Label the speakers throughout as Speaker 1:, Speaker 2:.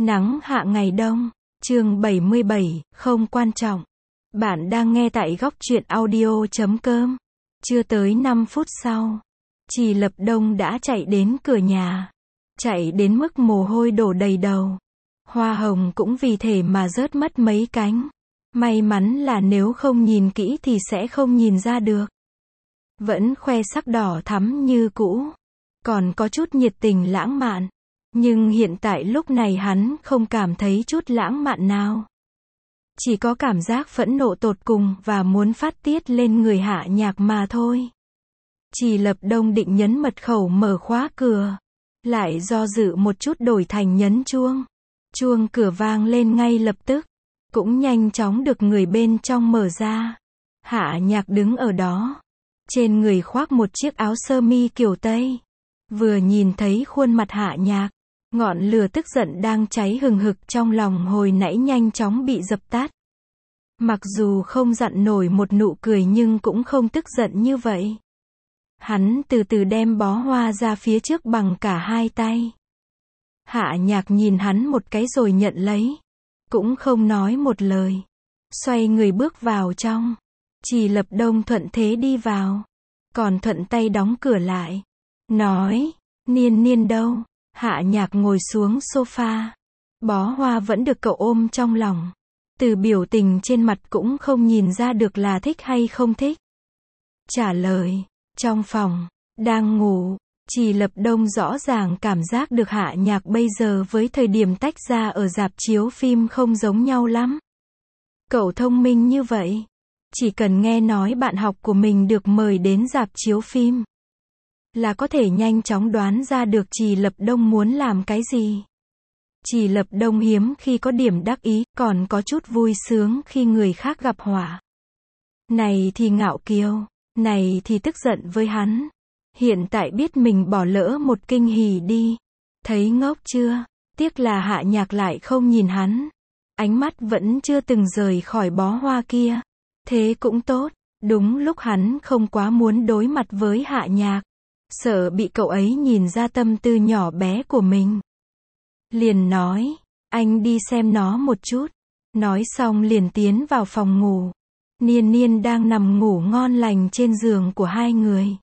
Speaker 1: Nắng hạ ngày đông. Chương 77, không quan trọng. Bạn đang nghe tại góc truyện audio.com. Chưa tới 5 phút sau, Trì Lập Đông đã chạy đến cửa nhà. Chạy đến mức mồ hôi đổ đầy đầu. Hoa hồng cũng vì thế mà rớt mất mấy cánh. May mắn là nếu không nhìn kỹ thì sẽ không nhìn ra được. Vẫn khoe sắc đỏ thắm như cũ. Còn có chút nhiệt tình lãng mạn. Nhưng hiện tại lúc này hắn không cảm thấy chút lãng mạn nào. Chỉ có cảm giác phẫn nộ tột cùng và muốn phát tiết lên người Hạ Nhạc mà thôi. Trì Lập Đông định nhấn mật khẩu mở khóa cửa. Lại do dự một chút đổi thành nhấn chuông. Chuông cửa vang lên ngay lập tức. Cũng nhanh chóng được người bên trong mở ra. Hạ Nhạc đứng ở đó. Trên người khoác một chiếc áo sơ mi kiểu Tây. Vừa nhìn thấy khuôn mặt Hạ Nhạc, ngọn lửa tức giận đang cháy hừng hực trong lòng hồi nãy nhanh chóng bị dập tắt. Mặc dù không dặn nổi một nụ cười nhưng cũng không tức giận như vậy. Hắn từ từ đem bó hoa ra phía trước bằng cả hai tay. Hạ Nhạc nhìn hắn một cái rồi nhận lấy. Cũng không nói một lời. Xoay người bước vào trong. Trì Lập Đông thuận thế đi vào. Còn thuận tay đóng cửa lại. Nói, Niên Niên đâu? Hạ Nhạc ngồi xuống sofa. Bó hoa vẫn được cậu ôm trong lòng. Từ biểu tình trên mặt cũng không nhìn ra được là thích hay không thích. Trả lời, trong phòng, đang ngủ. Trì Lập Đông rõ ràng cảm giác được Hạ Nhạc bây giờ với thời điểm tách ra ở rạp chiếu phim không giống nhau lắm. Cậu thông minh như vậy. Chỉ cần nghe nói bạn học của mình được mời đến rạp chiếu phim, là có thể nhanh chóng đoán ra được Trì Lập Đông muốn làm cái gì. Trì Lập Đông hiếm khi có điểm đắc ý, còn có chút vui sướng khi người khác gặp họa. Này thì ngạo kiêu, này thì tức giận với hắn. Hiện tại biết mình bỏ lỡ một kinh hỉ đi. Thấy ngốc chưa? Tiếc là Hạ Nhạc lại không nhìn hắn. Ánh mắt vẫn chưa từng rời khỏi bó hoa kia. Thế cũng tốt, đúng lúc hắn không quá muốn đối mặt với Hạ Nhạc. Sợ bị cậu ấy nhìn ra tâm tư nhỏ bé của mình. Liền nói, anh đi xem nó một chút. Nói xong liền tiến vào phòng ngủ. Niên Niên đang nằm ngủ ngon lành trên giường của hai người.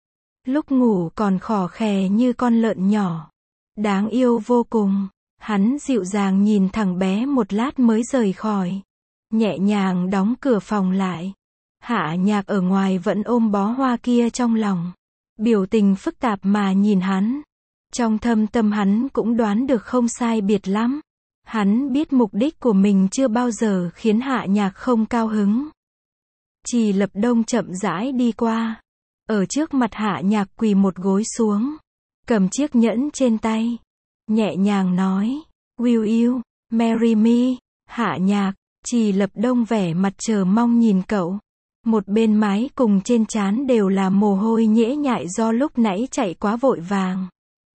Speaker 1: Lúc ngủ còn khò khè như con lợn nhỏ. Đáng yêu vô cùng. Hắn dịu dàng nhìn thằng bé một lát mới rời khỏi. Nhẹ nhàng đóng cửa phòng lại. Hạ Nhạc ở ngoài vẫn ôm bó hoa kia trong lòng. Biểu tình phức tạp mà nhìn hắn. Trong thâm tâm hắn cũng đoán được không sai biệt lắm. Hắn biết mục đích của mình chưa bao giờ khiến Hạ Nhạc không cao hứng. Trì Lập Đông chậm rãi đi qua. Ở trước mặt Hạ Nhạc quỳ một gối xuống. Cầm chiếc nhẫn trên tay. Nhẹ nhàng nói, Will you marry me? Hạ Nhạc. Trì Lập Đông vẻ mặt chờ mong nhìn cậu. Một bên mái cùng trên trán đều là mồ hôi nhễ nhại do lúc nãy chạy quá vội vàng.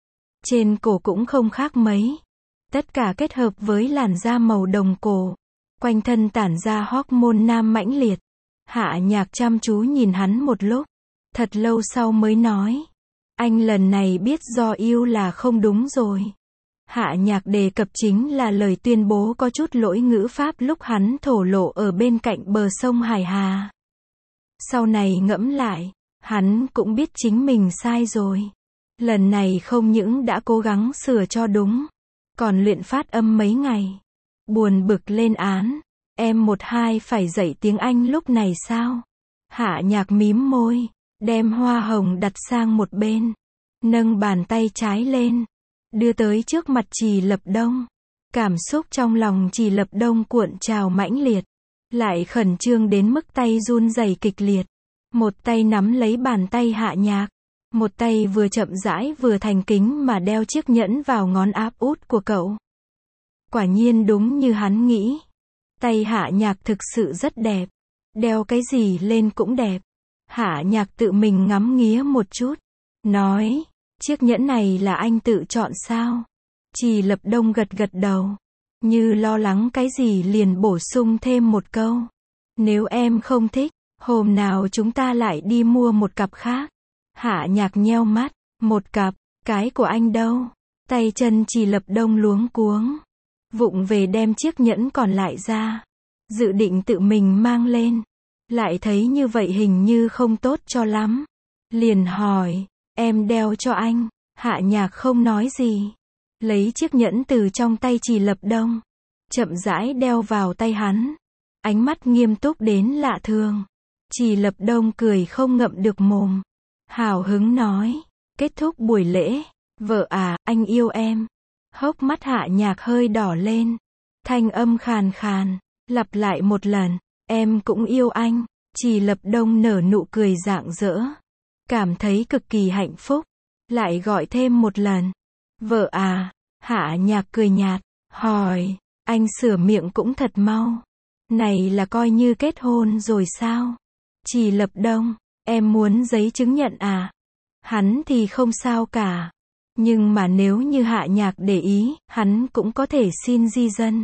Speaker 1: Trên cổ cũng không khác mấy. Tất cả kết hợp với làn da màu đồng cổ. Quanh thân tản ra hormone nam mãnh liệt. Hạ Nhạc chăm chú nhìn hắn một lúc. Thật lâu sau mới nói. Anh lần này biết do yêu là không đúng rồi. Hạ Nhạc đề cập chính là lời tuyên bố có chút lỗi ngữ pháp lúc hắn thổ lộ ở bên cạnh bờ sông Hải Hà. Sau này ngẫm lại, hắn cũng biết chính mình sai rồi. Lần này không những đã cố gắng sửa cho đúng, còn luyện phát âm mấy ngày. Buồn bực lên án, em 1-2 phải dạy tiếng Anh lúc này sao? Hạ Nhạc mím môi, đem hoa hồng đặt sang một bên, nâng bàn tay trái lên, đưa tới trước mặt Trì Lập Đông. Cảm xúc trong lòng Trì Lập Đông cuộn trào mãnh liệt, lại khẩn trương đến mức tay run rẩy kịch liệt. Một tay nắm lấy bàn tay Hạ Nhạc, một tay vừa chậm rãi vừa thành kính mà đeo chiếc nhẫn vào ngón áp út của cậu. Quả nhiên đúng như hắn nghĩ. Tay Hạ Nhạc thực sự rất đẹp. Đeo cái gì lên cũng đẹp. Hạ Nhạc tự mình ngắm nghía một chút. Nói, chiếc nhẫn này là anh tự chọn sao? Trì Lập Đông gật gật đầu. Như lo lắng cái gì liền bổ sung thêm một câu. Nếu em không thích, hôm nào chúng ta lại đi mua một cặp khác. Hạ Nhạc nheo mắt. Một cặp, cái của anh đâu? Tay chân Trì Lập Đông luống cuống. vụng về đem chiếc nhẫn còn lại ra, dự định tự mình mang lên. Lại thấy như vậy hình như không tốt cho lắm. Liền hỏi, em đeo cho anh. Hạ Nhạc không nói gì. Lấy chiếc nhẫn từ trong tay Trì Lập Đông. Chậm rãi đeo vào tay hắn. Ánh mắt nghiêm túc đến lạ thường. Trì Lập Đông cười không ngậm được mồm. Hào hứng nói, kết thúc buổi lễ. Vợ à, anh yêu em. Hốc mắt Hạ Nhạc hơi đỏ lên. Thanh âm khàn khàn, lặp lại một lần. Em cũng yêu anh. Trì Lập Đông nở nụ cười rạng rỡ. Cảm thấy cực kỳ hạnh phúc. Lại gọi thêm một lần. Vợ à. Hạ Nhạc cười nhạt. Hỏi, anh sửa miệng cũng thật mau. Này là coi như kết hôn rồi sao? Trì Lập Đông, em muốn giấy chứng nhận à? Hắn thì không sao cả. Nhưng mà nếu như Hạ Nhạc để ý, hắn cũng có thể xin di dân.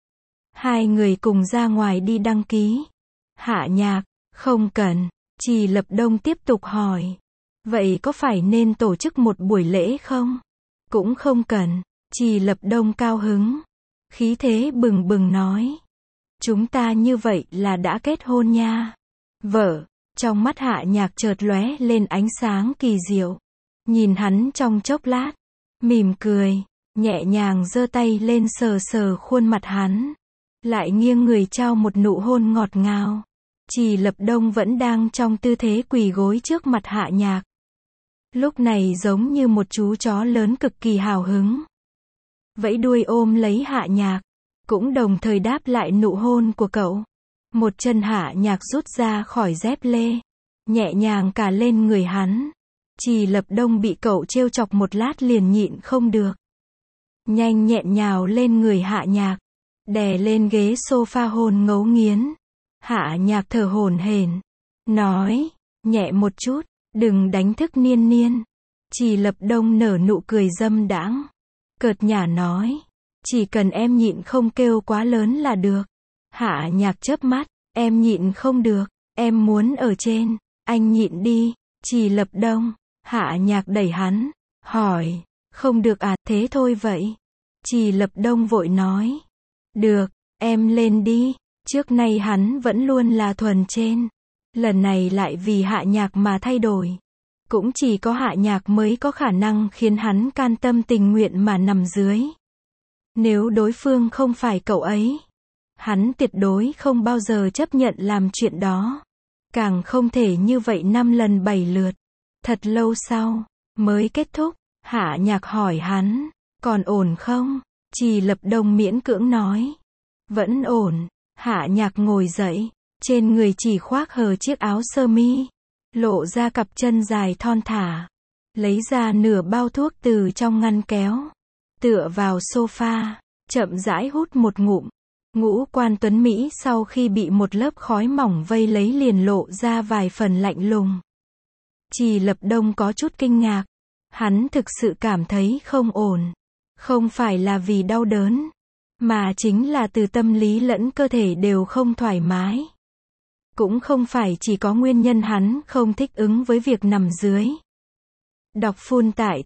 Speaker 1: Hai người cùng ra ngoài đi đăng ký. Hạ Nhạc, không cần. Trì Lập Đông tiếp tục hỏi. Vậy có phải nên tổ chức một buổi lễ không? Cũng không cần. Trì Lập Đông cao hứng. Khí thế bừng bừng nói. Chúng ta như vậy là đã kết hôn nha. Vợ. Trong mắt Hạ Nhạc chợt lóe lên ánh sáng kỳ diệu. Nhìn hắn trong chốc lát. Mỉm cười. Nhẹ nhàng giơ tay lên sờ sờ khuôn mặt hắn. Lại nghiêng người trao một nụ hôn ngọt ngào. Trì Lập Đông vẫn đang trong tư thế quỳ gối trước mặt Hạ Nhạc. Lúc này giống như một chú chó lớn cực kỳ hào hứng. Vẫy đuôi ôm lấy Hạ Nhạc. Cũng đồng thời đáp lại nụ hôn của cậu. Một chân Hạ Nhạc rút ra khỏi dép lê. Nhẹ nhàng cả lên người hắn. Trì Lập Đông bị cậu trêu chọc một lát liền nhịn không được. Nhanh nhẹn nhào lên người Hạ Nhạc. Đè lên ghế sofa hôn ngấu nghiến. Hạ Nhạc thở hổn hển. Nói, nhẹ một chút, đừng đánh thức Niên Niên. Trì Lập Đông nở nụ cười dâm đãng. Cợt nhả nói. Chỉ cần em nhịn không kêu quá lớn là được. Hạ Nhạc chớp mắt. Em nhịn không được. Em muốn ở trên. Anh nhịn đi. Trì Lập Đông. Hạ Nhạc đẩy hắn. Hỏi. Không được à, thế thôi vậy. Trì Lập Đông vội nói. Được, em lên đi. Trước nay hắn vẫn luôn là thuần trên. Lần này lại vì Hạ Nhạc mà thay đổi. Cũng chỉ có Hạ Nhạc mới có khả năng khiến hắn can tâm tình nguyện mà nằm dưới. Nếu đối phương không phải cậu ấy, hắn tuyệt đối không bao giờ chấp nhận làm chuyện đó. Càng không thể như vậy 5 lần 7 lượt. Thật lâu sau, mới kết thúc, Hạ Nhạc hỏi hắn, còn ổn không? Trì Lập Đông miễn cưỡng nói. Vẫn ổn. Hạ Nhạc ngồi dậy, trên người chỉ khoác hờ chiếc áo sơ mi, lộ ra cặp chân dài thon thả. Lấy ra nửa bao thuốc từ trong ngăn kéo. Tựa vào sofa, chậm rãi hút một ngụm. Ngũ quan tuấn Mỹ sau khi bị một lớp khói mỏng vây lấy liền lộ ra vài phần lạnh lùng. Trì Lập Đông có chút kinh ngạc. Hắn thực sự cảm thấy không ổn. Không phải là vì đau đớn, mà chính là từ tâm lý lẫn cơ thể đều không thoải mái. Cũng không phải chỉ có nguyên nhân hắn không thích ứng với việc nằm dưới. Đọc full tại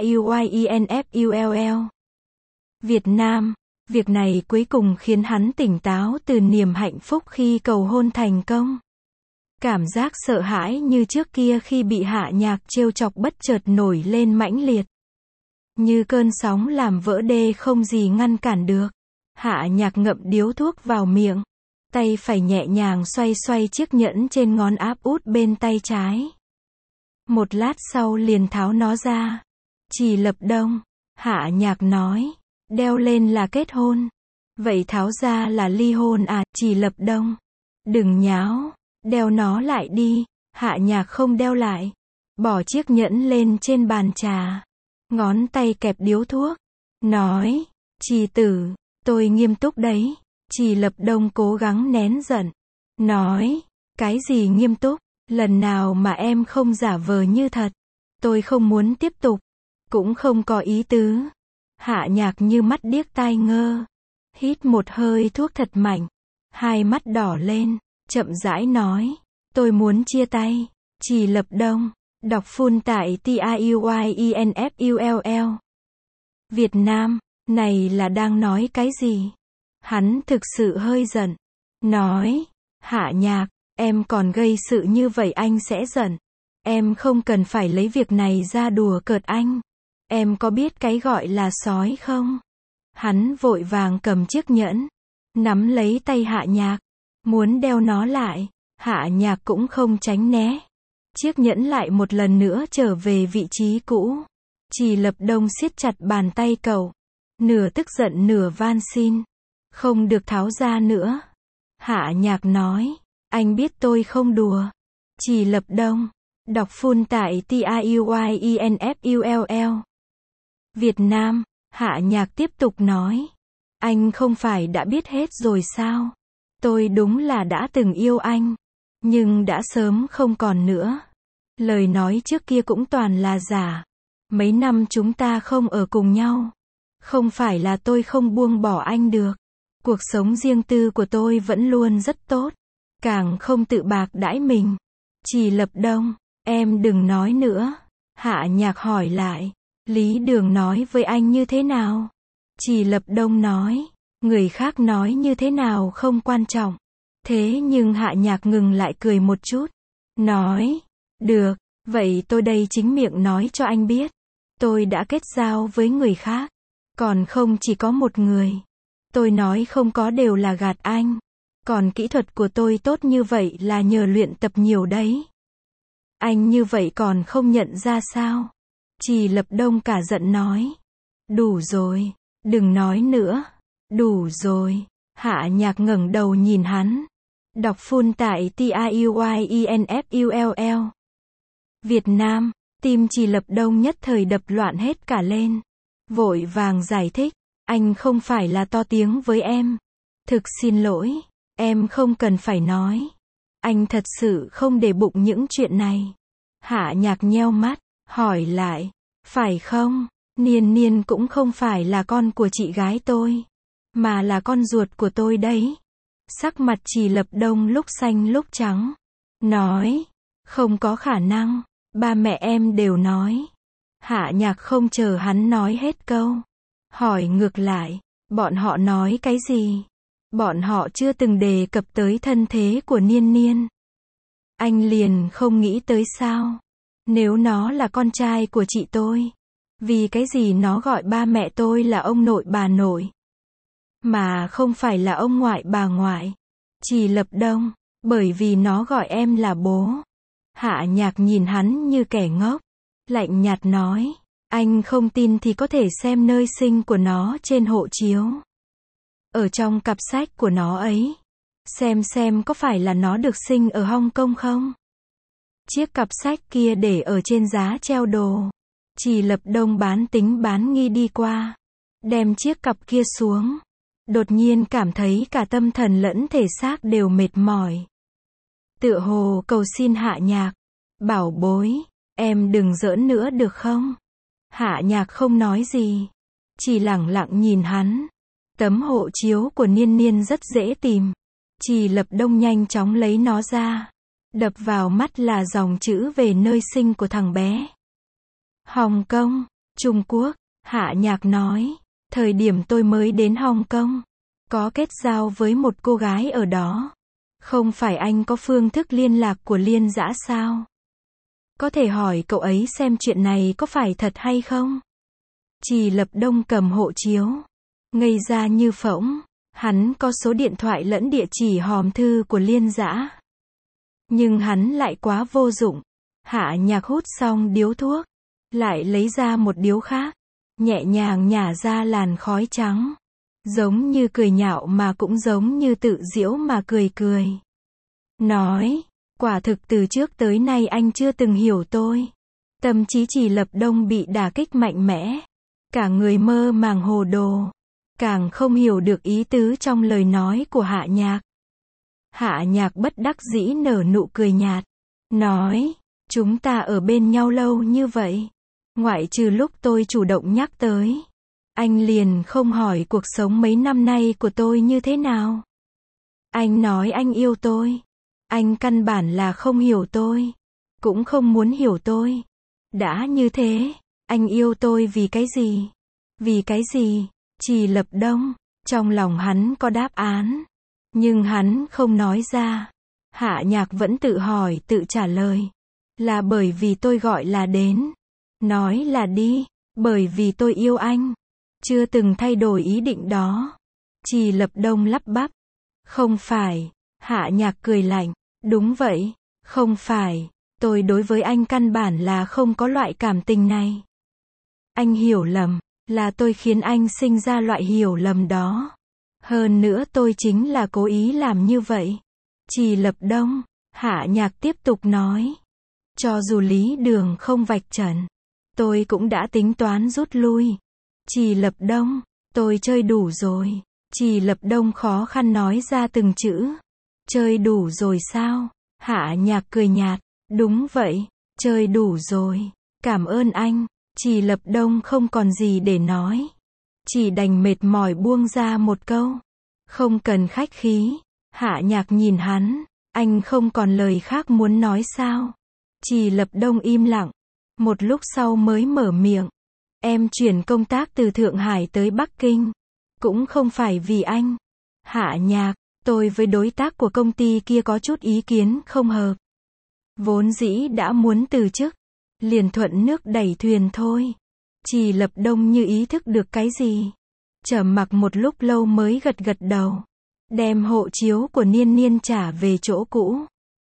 Speaker 1: TIUYENFULL. Việt Nam. Việc này cuối cùng khiến hắn tỉnh táo từ niềm hạnh phúc khi cầu hôn thành công. Cảm giác sợ hãi như trước kia khi bị Hạ Nhạc trêu chọc bất chợt nổi lên mãnh liệt. Như cơn sóng làm vỡ đê không gì ngăn cản được. Hạ Nhạc ngậm điếu thuốc vào miệng. Tay phải nhẹ nhàng xoay xoay chiếc nhẫn trên ngón áp út bên tay trái. Một lát sau liền tháo nó ra. Trì Lập Đông. Hạ Nhạc nói. Đeo lên là kết hôn. Vậy tháo ra là ly hôn à? Trì Lập Đông. Đừng nháo. Đeo nó lại đi. Hạ Nhạc không đeo lại. Bỏ chiếc nhẫn lên trên bàn trà. Ngón tay kẹp điếu thuốc. Nói. Trì tử. Tôi nghiêm túc đấy. Trì Lập Đông cố gắng nén giận. Nói. Cái gì nghiêm túc? Lần nào mà em không giả vờ như thật. Tôi không muốn tiếp tục. Cũng không có ý tứ. Hạ Nhạc như mắt điếc tai ngơ. Hít một hơi thuốc thật mạnh. Hai mắt đỏ lên. Chậm rãi nói. Tôi muốn chia tay. Trì Lập Đông. Đọc full tại TIUYENFULL. Việt Nam. Này là đang nói cái gì? Hắn thực sự hơi giận. Nói, Hạ Nhạc, em còn gây sự như vậy anh sẽ giận. Em không cần phải lấy việc này ra đùa cợt anh. Em có biết cái gọi là sói không? Hắn vội vàng cầm chiếc nhẫn, nắm lấy tay Hạ Nhạc, muốn đeo nó lại. Hạ Nhạc cũng không tránh né. Chiếc nhẫn lại một lần nữa trở về vị trí cũ. Trì Lập Đông siết chặt bàn tay cậu, nửa tức giận nửa van xin. Không được tháo ra nữa. Hạ Nhạc nói, anh biết tôi không đùa. Trì Lập Đông, đọc full tại TAUYINFULL. Việt Nam, Hạ Nhạc tiếp tục nói. Anh không phải đã biết hết rồi sao? Tôi đúng là đã từng yêu anh, nhưng đã sớm không còn nữa. Lời nói trước kia cũng toàn là giả. Mấy năm chúng ta không ở cùng nhau. Không phải là tôi không buông bỏ anh được. Cuộc sống riêng tư của tôi vẫn luôn rất tốt. Càng không tự bạc đãi mình. Trì Lập Đông, em đừng nói nữa. Hạ Nhạc hỏi lại. Lý Đường nói với anh như thế nào? Trì Lập Đông nói. Người khác nói như thế nào không quan trọng. Thế nhưng Hạ Nhạc ngừng lại cười một chút. Nói. Được, vậy tôi đây chính miệng nói cho anh biết. Tôi đã kết giao với người khác. Còn không chỉ có một người. Tôi nói không có đều là gạt anh. Còn kỹ thuật của tôi tốt như vậy là nhờ luyện tập nhiều đấy. Anh như vậy còn không nhận ra sao? Trì Lập Đông cả giận nói. Đủ rồi, đừng nói nữa. Đủ rồi. Hạ Nhạc ngẩng đầu nhìn hắn. Đọc full tại TAUYINFULL. Việt Nam, tim Trì Lập Đông nhất thời đập loạn hết cả lên. Vội vàng giải thích. Anh không phải là to tiếng với em. Thực xin lỗi. Em không cần phải nói. Anh thật sự không để bụng những chuyện này. Hạ Nhạc nheo mắt, hỏi lại. Phải không? Niên Niên cũng không phải là con của chị gái tôi. Mà là con ruột của tôi đấy. Sắc mặt Trì Lập Đông lúc xanh lúc trắng. Nói. Không có khả năng. Ba mẹ em đều nói. Hạ Nhạc không chờ hắn nói hết câu. Hỏi ngược lại. Bọn họ nói cái gì? Bọn họ chưa từng đề cập tới thân thế của Niên Niên. Anh liền không nghĩ tới sao? Nếu nó là con trai của chị tôi, vì cái gì nó gọi ba mẹ tôi là ông nội bà nội, mà không phải là ông ngoại bà ngoại? Trì Lập Đông, bởi vì nó gọi em là bố. Hạ Nhạc nhìn hắn như kẻ ngốc, lạnh nhạt nói, anh không tin thì có thể xem nơi sinh của nó trên hộ chiếu. Ở trong cặp sách của nó ấy, xem có phải là nó được sinh ở Hong Kong không? Chiếc cặp sách kia để ở trên giá treo đồ. Trì Lập Đông bán tính bán nghi đi qua, đem chiếc cặp kia xuống. Đột nhiên cảm thấy cả tâm thần lẫn thể xác đều mệt mỏi. Tựa hồ cầu xin Hạ Nhạc. Bảo bối, em đừng giỡn nữa được không? Hạ Nhạc không nói gì, chỉ lẳng lặng nhìn hắn. Tấm hộ chiếu của Niên Niên rất dễ tìm. Trì Lập Đông nhanh chóng lấy nó ra. Đập vào mắt là dòng chữ về nơi sinh của thằng bé. Hồng Kông, Trung Quốc. Hạ Nhạc nói. Thời điểm tôi mới đến Hồng Kông, có kết giao với một cô gái ở đó. Không phải anh có phương thức liên lạc của Liên Dã sao? Có thể hỏi cậu ấy xem chuyện này có phải thật hay không? Trì Lập Đông cầm hộ chiếu, ngây ra như phỗng. Hắn có số điện thoại lẫn địa chỉ hòm thư của Liên Dã. Nhưng hắn lại quá vô dụng. Hạ Nhạc hút xong điếu thuốc, lại lấy ra một điếu khác, nhẹ nhàng nhả ra làn khói trắng. Giống như cười nhạo mà cũng giống như tự giễu mà cười cười. Nói, quả thực từ trước tới nay anh chưa từng hiểu tôi. Tâm trí Trì Lập Đông bị đả kích mạnh mẽ. Cả người mơ màng hồ đồ. Càng không hiểu được ý tứ trong lời nói của Hạ Nhạc. Hạ Nhạc bất đắc dĩ nở nụ cười nhạt. Nói, chúng ta ở bên nhau lâu như vậy. Ngoại trừ lúc tôi chủ động nhắc tới, anh liền không hỏi cuộc sống mấy năm nay của tôi như thế nào. Anh nói anh yêu tôi. Anh căn bản là không hiểu tôi. Cũng không muốn hiểu tôi. Đã như thế, anh yêu tôi vì cái gì? Vì cái gì? Trì Lập Đông, trong lòng hắn có đáp án, nhưng hắn không nói ra. Hạ Nhạc vẫn tự hỏi tự trả lời. Là bởi vì tôi gọi là đến. Nói là đi, bởi vì tôi yêu anh. Chưa từng thay đổi ý định đó. Trì Lập Đông lắp bắp. Không phải. Hạ Nhạc cười lạnh. Đúng vậy, không phải. Tôi đối với anh căn bản là không có loại cảm tình này. Anh hiểu lầm, là tôi khiến anh sinh ra loại hiểu lầm đó. Hơn nữa tôi chính là cố ý làm như vậy. Trì Lập Đông, Hạ Nhạc tiếp tục nói. Cho dù Lý Đường không vạch trần, tôi cũng đã tính toán rút lui. Trì Lập Đông, tôi chơi đủ rồi. Trì Lập Đông khó khăn nói ra từng chữ. Chơi đủ rồi sao? Hạ Nhạc cười nhạt. Đúng vậy, chơi đủ rồi. Cảm ơn anh. Trì Lập Đông không còn gì để nói. Chỉ đành mệt mỏi buông ra một câu. Không cần khách khí. Hạ Nhạc nhìn hắn. Anh không còn lời khác muốn nói sao? Trì Lập Đông im lặng. Một lúc sau mới mở miệng. Em chuyển công tác từ Thượng Hải tới Bắc Kinh. Cũng không phải vì anh. Hạ Nhạc, tôi với đối tác của công ty kia có chút ý kiến không hợp. Vốn dĩ đã muốn từ chức. Liền thuận nước đẩy thuyền thôi. Trì Lập Đông như ý thức được cái gì. Trầm mặc một lúc lâu mới gật gật đầu. Đem hộ chiếu của Niên Niên trả về chỗ cũ.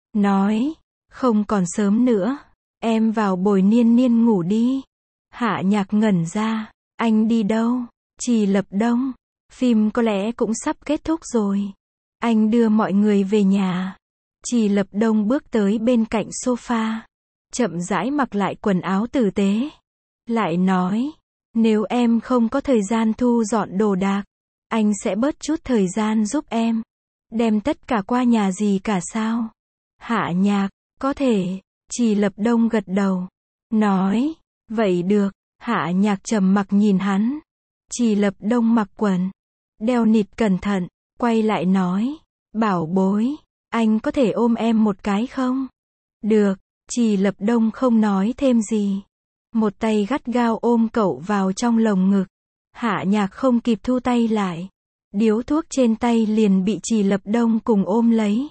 Speaker 1: Nói, không còn sớm nữa. Em vào bồi Niên Niên ngủ đi. Hạ Nhạc ngẩn ra. Anh đi đâu? Trì Lập Đông. Phim có lẽ cũng sắp kết thúc rồi. Anh đưa mọi người về nhà. Trì Lập Đông bước tới bên cạnh sofa. Chậm rãi mặc lại quần áo tử tế. Lại nói, nếu em không có thời gian thu dọn đồ đạc, anh sẽ bớt chút thời gian giúp em. Đem tất cả qua nhà gì cả sao? Hạ Nhạc, có thể. Trì Lập Đông gật đầu. Nói, vậy được. Hạ Nhạc trầm mặc nhìn hắn. Trì Lập Đông mặc quần. Đeo nịt cẩn thận. Quay lại nói. Bảo bối, anh có thể ôm em một cái không? Được. Trì Lập Đông không nói thêm gì. Một tay gắt gao ôm cậu vào trong lồng ngực. Hạ Nhạc không kịp thu tay lại. Điếu thuốc trên tay liền bị Trì Lập Đông cùng ôm lấy.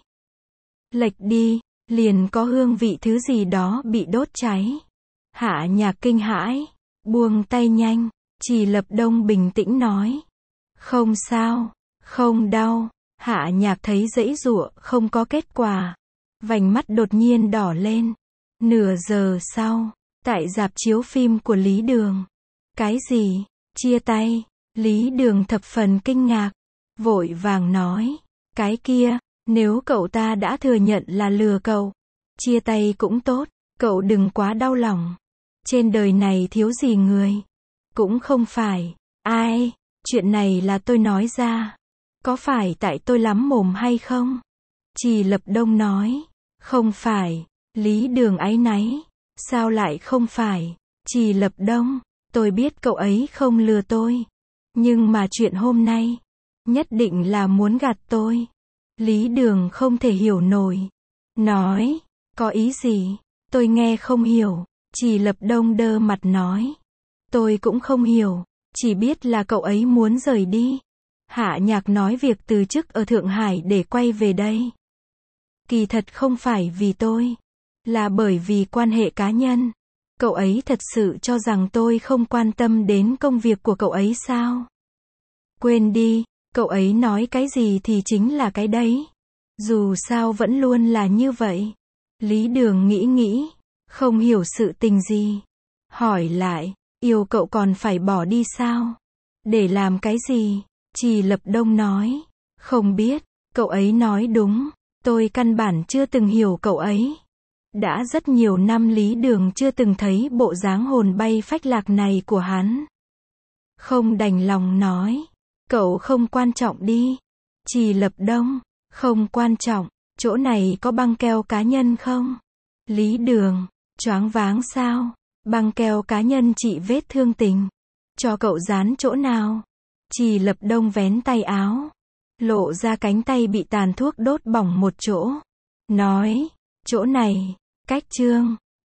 Speaker 1: Lệch đi, liền có hương vị thứ gì đó bị đốt cháy. Hạ Nhạc kinh hãi. Buông tay nhanh. Trì Lập Đông bình tĩnh nói. Không sao, không đau. Hạ Nhạc thấy giãy giụa không có kết quả. Vành mắt đột nhiên đỏ lên. Nửa giờ sau, tại rạp chiếu phim của Lý Đường. Cái gì? Chia tay? Lý Đường thập phần kinh ngạc. Vội vàng nói. Cái kia, nếu cậu ta đã thừa nhận là lừa cậu, chia tay cũng tốt, cậu đừng quá đau lòng. Trên đời này thiếu gì người. Cũng không phải. Ai? Chuyện này là tôi nói ra. Có phải tại tôi lắm mồm hay không? Trì Lập Đông nói. Không phải. Lý Đường áy náy. Sao lại không phải? Trì Lập Đông, tôi biết cậu ấy không lừa tôi. Nhưng mà chuyện hôm nay, nhất định là muốn gạt tôi. Lý Đường không thể hiểu nổi. Nói, có ý gì? Tôi nghe không hiểu. Trì Lập Đông đơ mặt nói. Tôi cũng không hiểu, chỉ biết là cậu ấy muốn rời đi. Hạ Nhạc nói việc từ chức ở Thượng Hải để quay về đây. Kỳ thật không phải vì tôi, là bởi vì quan hệ cá nhân. Cậu ấy thật sự cho rằng tôi không quan tâm đến công việc của cậu ấy sao? Quên đi, cậu ấy nói cái gì thì chính là cái đấy. Dù sao vẫn luôn là như vậy. Lý Đường nghĩ, không hiểu sự tình gì. Hỏi lại, yêu cậu còn phải bỏ đi sao? Để làm cái gì? Trì Lập Đông nói, không biết, cậu ấy nói đúng, tôi căn bản chưa từng hiểu cậu ấy. Đã rất nhiều năm Lý Đường chưa từng thấy bộ dáng hồn bay phách lạc này của hắn. Không đành lòng nói, cậu không quan trọng đi. Trì Lập Đông, không quan trọng, chỗ này có băng keo cá nhân không? Lý Đường, choáng váng sao? Băng keo cá nhân trị vết thương tình. Cho cậu dán chỗ nào? Trì Lập Đông vén tay áo, lộ ra cánh tay bị tàn thuốc đốt bỏng một chỗ. Nói, chỗ này, cách chương.